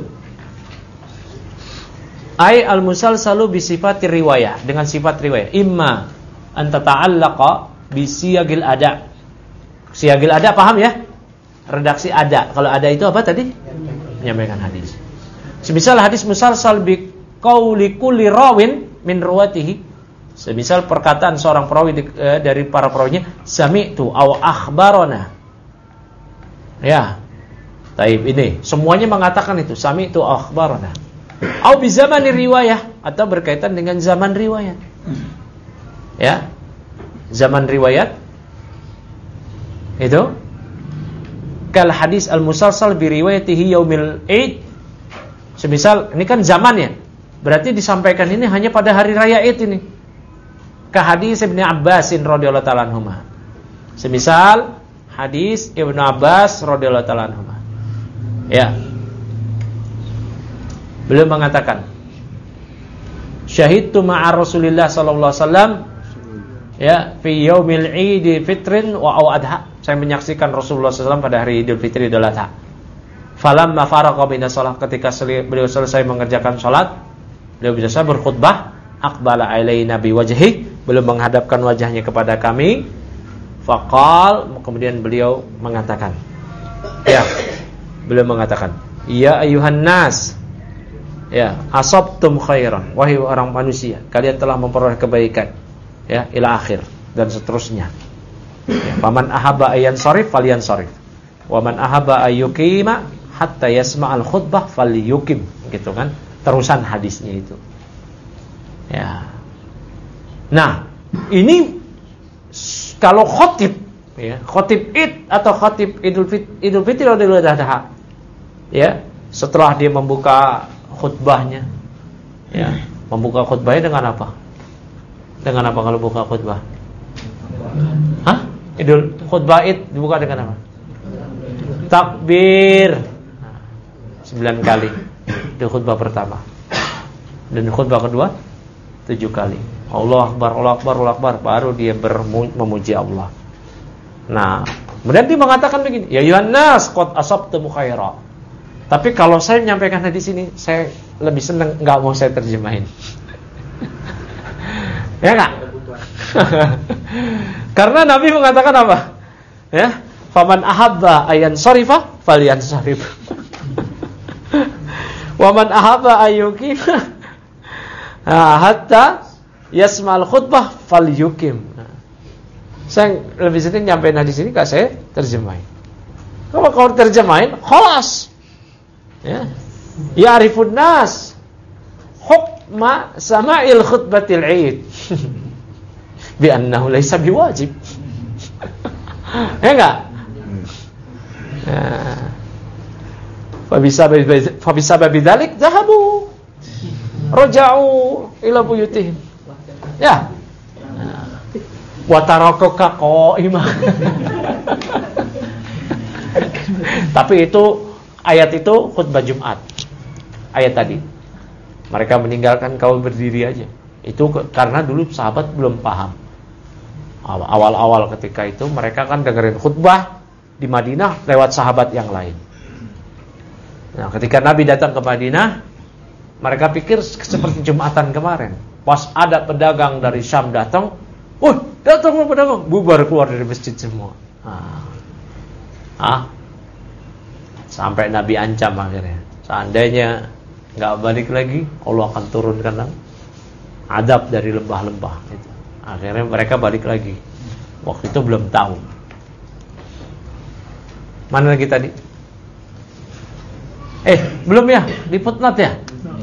Ai al-musalsalu bi sifati riwayah, dengan sifat riwayah. Imma an tata'allaqa bi siyagil ada. Siyagil ada, paham ya? redaksi ada. Kalau ada itu apa tadi? Menyampaikan hadis. Semisal hadis musalsal bi qauli kulli rawin min ruwatihi. Semisal perkataan seorang perawi dari para perawinya, sami'tu aw akhbarana. Ya. Taib ini semuanya mengatakan itu, sami'tu aw akhbarana. Aw bi zamani riwayah, atau berkaitan dengan zaman riwayat. Ya. Zaman riwayat itu kal hadis al-musalsal bi riwayatihi yaumil Id. Semisal ini kan zamannya, berarti disampaikan ini hanya pada hari raya Id ini. Ka hadis Ibnu Abbasin radhiyallahu ta'ala anhuma. Semisal hadis Ibnu Abbas radhiyallahu ta'ala anhuma. Ya. Beliau mengatakan, syahidtu ma'a Rasulillah sallallahu alaihi wasallam ya fi yaumil Id fitrin wa aw adha. Saya menyaksikan Rasulullah SAW pada hari Idul Fitri Idul Adha. Falamma faraqa minas shalah, ketika beliau selesai mengerjakan salat, beliau biasa berkhutbah, aqbala alaina bi wajhi, beliau menghadapkan wajahnya kepada kami. Faqal, kemudian beliau mengatakan, ya, beliau mengatakan, ya ayuhan nas, ya, asabtum khairan, wahai orang manusia, kalian telah memperoleh kebaikan, ya, ila akhir dan seterusnya. Ya, faman ahabba ayyan sarif falyan sarif, wa man ahabba ayyukima hatta yasma'al khutbah falyukim, gitu kan, terusan hadisnya itu. Ya. Nah, ini kalau khotib, ya, khotib Id atau khotib Idul Fitri atau Idul Adha, ya, setelah dia membuka khutbahnya, ya, membuka khutbahnya dengan apa? Dengan apa kalau buka khutbah? Hah? Idul khutbah Id dibuka dengan apa? Takbir 9 kali. Itu khutbah pertama. Dan khutbah kedua 7 kali. Allah Akbar, Allah Akbar, Allah Akbar, baru dia memuji Allah. Nah, kemudian dia mengatakan begini, ya ayuhan nas qad asabtum khaira. Tapi kalau saya menyampaikan hadis ini, saya lebih senang enggak mau saya terjemahin. Ya enggak? Karena Nabi mengatakan apa? Ya, faman ahabba ayyan sarifa falyan sarif. Wa man ahabba ayyukim hatta yasma'al khutbah falyukim. Saya lebih senang nyampein hadis ini enggak saya terjemahin. Kalau terjemahin, khalas. Ya. Ya'rifun nas hukma sama'il khutbatil 'id. Bi annahu laysa biwajib. Ya enggak? Fa bisababi dzalik dhahabu raja'u ila buyutihim. Ya. Wa tarakaka qa'imah. Tapi itu ayat itu khutbah Jumat. Ayat tadi. Mereka meninggalkan kau berdiri aja. Itu karena dulu sahabat belum paham. Awal-awal ketika itu mereka kan dengerin khutbah di Madinah lewat sahabat yang lain. Nah, ketika Nabi datang ke Madinah, mereka pikir seperti Jumatan kemarin. Pas ada pedagang dari Syam datang, datang pedagang, bubar keluar dari masjid semua. Sampai Nabi ancam akhirnya, seandainya nggak balik lagi, Allah akan turunkan adab dari lembah-lembah itu. Akhirnya mereka balik lagi. Waktu itu belum tahu. Mana lagi tadi? Belum ya? Di footnote ya?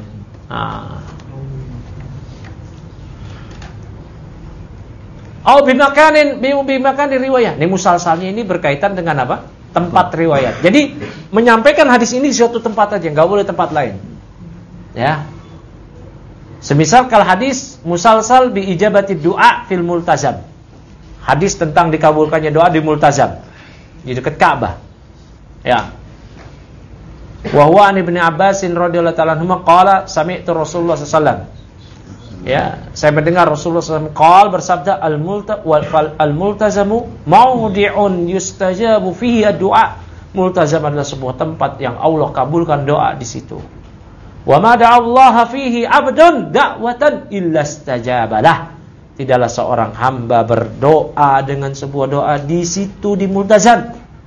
Bimakan di riwayat. Ini musalsalnya ini berkaitan dengan apa? Tempat riwayat. Jadi menyampaikan hadis ini di suatu tempat aja, nggak boleh tempat lain. Ya. Semisal kal hadis musalsal bi ijabati du'a fil multazam. Hadis tentang dikabulkannya doa di multazam, di dekat Ka'bah. Ya. Wa huwa an Ibnu Abbas radhiyallahu ta'ala anhu qala sami'tu Rasulullah sallallahu alaihi wasallam. Ya, saya mendengar Rasulullah sallallahu alaihi wasallam bersabda al-multazamu mawdi'un yustajabu fihi ad-du'a. Multazam adalah sebuah tempat yang Allah kabulkan doa di situ. Wa ma da'allaha fihi 'abdun da'watan illa istajabalah. Tidaklah seorang hamba berdoa dengan sebuah doa di situ di multazam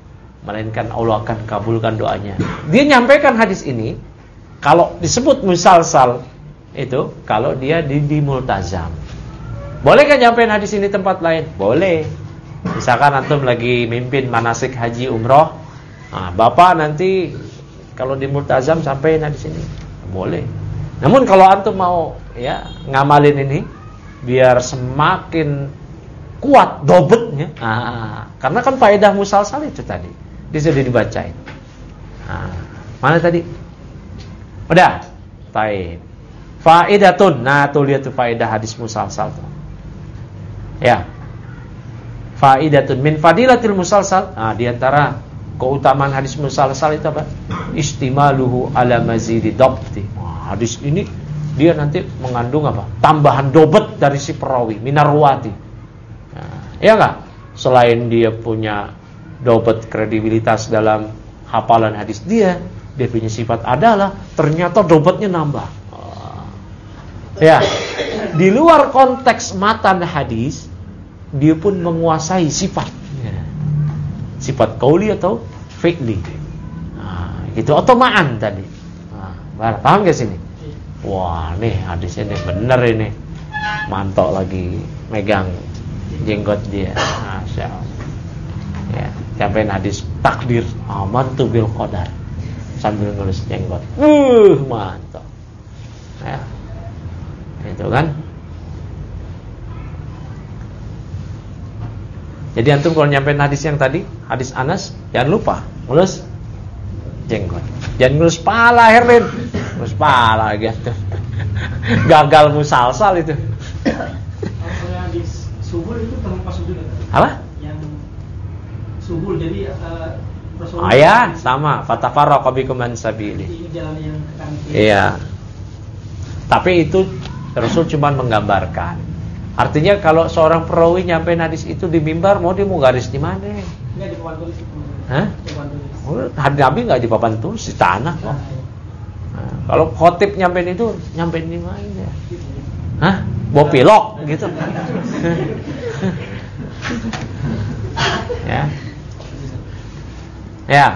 melainkan Allah akan kabulkan doanya. Dia nyampaikan hadis ini kalau disebut musalsal itu kalau dia di multazam. Boleh kan nyampein hadis ini tempat lain? Boleh. Misalkan antum lagi mimpin manasik haji umroh, nah, bapak nanti kalau di multazam sampein hadis ini, boleh. Namun kalau antum mau ya ngamalin ini biar semakin kuat dobetnya, karena kan faedah musalsal itu tadi disuruh dibacain. Mana tadi? Udah, baik. Faedatun, nah tuh lihat tuh faedah hadis musalsal tuh. Ya, faedatun min fadilatil musalsal. Nah, di antara keutamaan hadis musalsal itu apa? Istimaluhu ala mazidi dabti. Hadis ini dia nanti mengandung apa? Tambahan dobet dari si perawi, minarwati. Ya enggak? Selain dia punya dobet kredibilitas dalam hafalan hadis dia punya sifat adalah ternyata dobetnya nambah. Ya, di luar konteks matan hadis, dia pun menguasai sifat. Sifat qauli atau fi'li. Itu otomaan tadi. Paham gak sini? Wah, nih hadisnya nih bener ini. Mantok lagi megang jenggot dia. Masya Allah. Ya, sampai hadis takdir amantu bil qadar sambil nulis jenggot. Mantap. Ya. Itu kan. Jadi antum kalau nyampein hadis yang tadi, hadis Anas, jangan lupa nulis jenggot. Jangan nulis pala, Herlin. Nulis pala gitu. Gagal musalsal itu. Kalau hadis subul itu terlepas sujud. Apa? Yang subul jadi ya, sama. Fatafarraqa bikum an sabili. Jalan yang ke kanan. Iya. Tapi itu Rasul cuma menggambarkan. Artinya kalau seorang perawi nyampein hadis itu di mimbar, mau dia mau garis di mana? Enggak di papan tulis itu. Hah? Di papan tulis. Hadis Nabi enggak di papan tulis, di tanah kok. Nah, kalau khotib nyampein itu nyampein di mana ya? Hah? Bawa pilok gitu. Ya. Ya.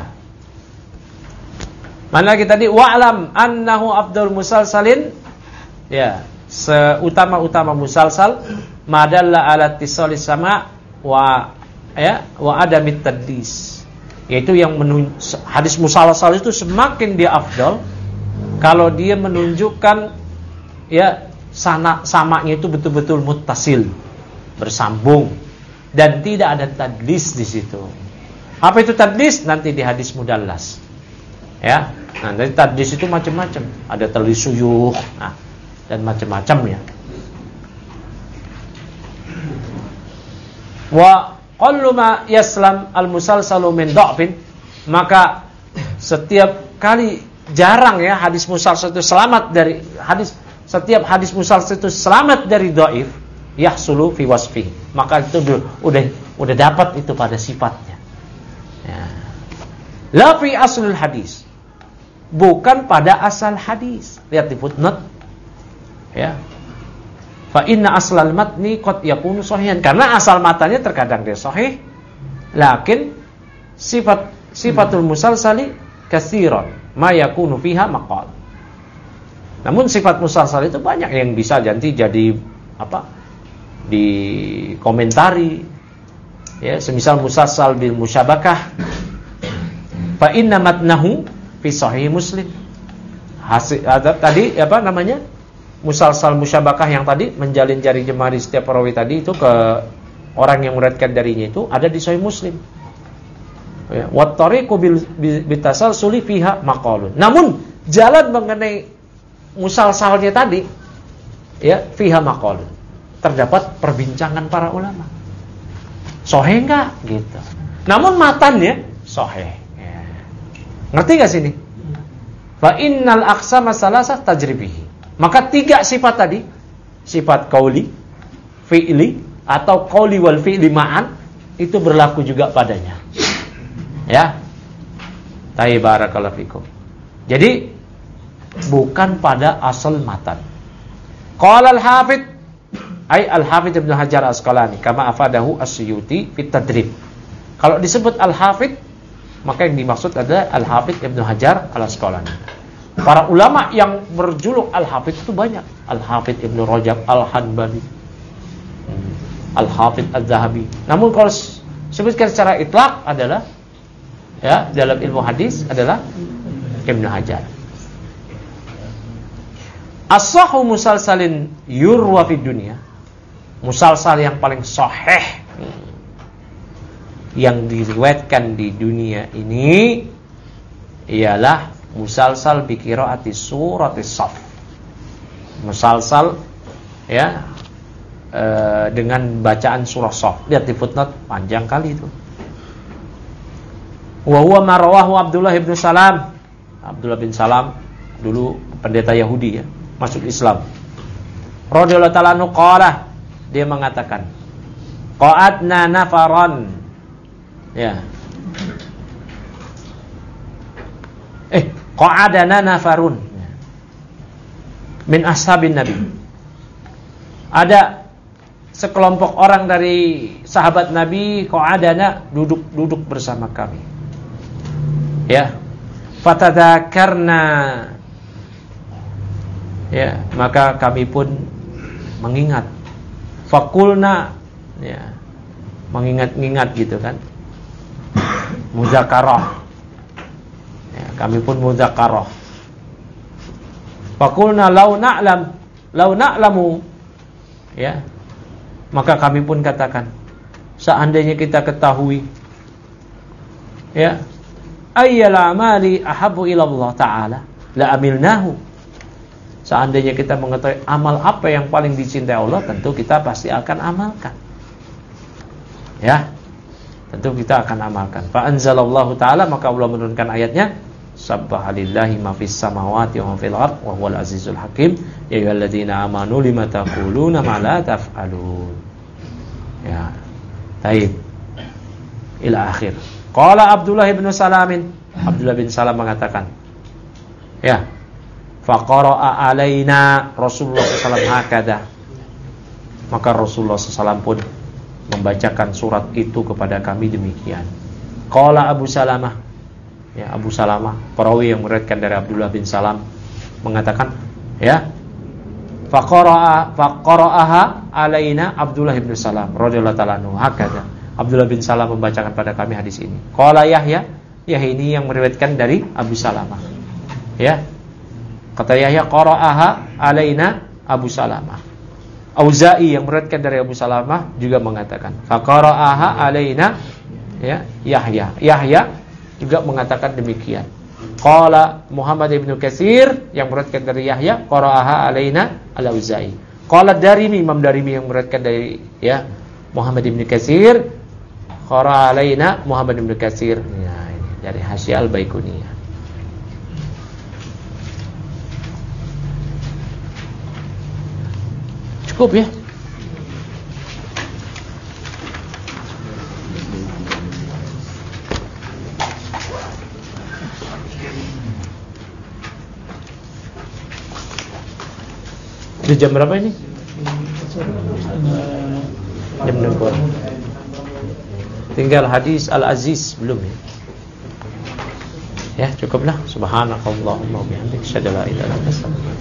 Mana lagi tadi wa'lam annahu afdal musalsalin. Ya, seutama-utama musalsal madalla ala ittisalis sama wa adamit tadlis. Yaitu yang hadis musalsal itu semakin dia afdal kalau dia menunjukkan ya samanya itu betul-betul muttasil, bersambung dan tidak ada tadlis di situ. Apa itu tadlis? Nanti di hadis mudallas. Ya. Nah, dari tadlis itu macam-macam. Ada tadlis suyuh, dan macam-macam ya. Wa qallu ma yaslam al-musalsalu min dha'fin, maka setiap kali jarang ya hadis musalsal itu selamat dari setiap hadis musalsal itu selamat dari dhaif, yahsulu fi wasfi. Maka itu udah dapat itu pada sifatnya. Ya. La fi aslul hadis. Bukan pada asal hadis. Lihat di footnote. Ya. Fa inna aslal matni qad yakunu sahihan. Karena asal matanya terkadang dia sahih, lakin sifatul musalsali katsiran ma yakunu fiha maqal. Namun sifat musalsal itu banyak yang bisa jadi apa? Dikomentari. Ya, semisal musalsal bil musyabakah. Fa inna matnahu fi sahih Muslim. Tadi apa namanya? Musalsal musyabakah yang tadi menjalin jari jemari setiap perawi tadi itu ke orang yang meriwayatkan darinya itu ada di sahih Muslim. Ya, wa tariqu bitasalsuli fiha maqalun. Namun jalan mengenai musalsalnya tadi ya fiha maqalun. Terdapat perbincangan para ulama. Sahih enggak gitu. Namun matannya sahih. Ya. Ngerti enggak sini? Fa innal aqsama salasah tajribihi. Maka 3 sifat tadi, sifat qauli, fi'li atau qauli wal fi'li ma'an itu berlaku juga padanya. Ya. Barakallahu fikum. Jadi bukan pada asal matan. Qala al-Hafidz al-Hafidz Ibnu Hajar Asqalani kama afadahu As-Suyuti fit Tadrib. Kalau disebut al-Hafidz maka yang dimaksud adalah Al-Hafidz Ibnu Hajar Al-Asqalani. Para ulama yang berjuluk Al-Hafidz itu banyak. Al-Hafidz Ibnu Rajab Al-Hanbali, Al-Hafidz Az-Zahabi. Namun kalau sebutkan secara itlaq adalah ya dalam ilmu hadis adalah Ibnu Hajar. As-sahhu musalsalin yurwa fid dunya. Musalsal yang paling sahih yang diriwayatkan di dunia ini ialah musalsal bi qiraati suratis Saff. Musalsal ya dengan bacaan surah Saff. Lihat di footnote, panjang kali itu. Wa huwa marwahu Abdullah bin Salam. Abdullah bin Salam dulu pendeta Yahudi ya, masuk Islam. Radhiyallahu ta'ala anhu qala, dia mengatakan, qa'adna nafaran. Ya. Qa'adana nafarun min ashabin Nabi. Ada sekelompok orang dari sahabat Nabi, qa'adana, duduk bersama kami. Ya. Fatadzakarna. Ya, maka kami pun mengingat. Fakulna, ya, mengingat-ingat gitu kan. Muzakarah. Ya, kami pun muzakarah. Fakulna lau na'lamu. Ya. Maka kami pun katakan, seandainya kita ketahui ya, ayyal amali ahabbu ila Allah taala la amilnahu. Seandainya kita mengetahui amal apa yang paling dicintai Allah, tentu kita pasti akan amalkan. Ya. Tentu kita akan amalkan. Fa anzalallahu taala, maka Allah menurunkan ayatnya, Subhanallahi ma fis samawati wa ma fil ard wa huwal azizul hakim. Ya ayyuhalladzina amanu lima taquluna ma la taf'alun. Ya. Baik. Ila akhir. Qala Abdullah bin Salam. Abdullah bin Salam mengatakan, ya, faqara'a alaina Rasulullah SAW hakada. Maka Rasulullah SAW pun membacakan surat itu kepada kami demikian. Qala Abu Salamah. Ya, Abu Salamah, perawi yang meriwayatkan dari Abdullah bin Salam, mengatakan, ya, faqara'aha alaina Abdullah bin Salam radhiyallahu ta'ala anhu hakada. Abdullah bin Salam membacakan pada kami hadis ini. Qala Yahya, ini yang meriwayatkan dari Abu Salamah. Ya. Kata Yahya, qara'aha alaina Abu Salamah. Auza'i yang meriwayatkan dari Abu Salamah juga mengatakan, faqara'aha alaina, ya, Yahya. Yahya juga mengatakan demikian. Qala Muhammad ibn Katsir yang meriwayatkan dari Yahya, qara'aha alaina al-Auza'i. Qala Darimi, Imam Darimi yang meriwayatkan dari ya Muhammad ibn Katsir, qara'a alaina Muhammad ibn Katsir. Ya, ini dari Hasyiah Al-Baiquniyah. Cukup ya. Di jam berapa ini? Jam 6. Tinggal hadis Al-Aziz belum ya? Ya, cukuplah. Subhanakallahumma wa bihamdika, asyhadu an la ilaha illa anta, astaghfiruka.